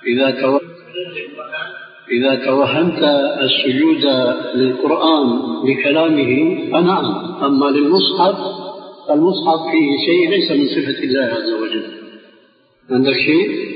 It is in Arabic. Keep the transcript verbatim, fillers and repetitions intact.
إذا تو... إذا توهمت السجود للقرآن لكلامه فنعم، أما للمصحف فالمصحف فيه شيء ليس من صفة الله عز وجل. عندك شيء؟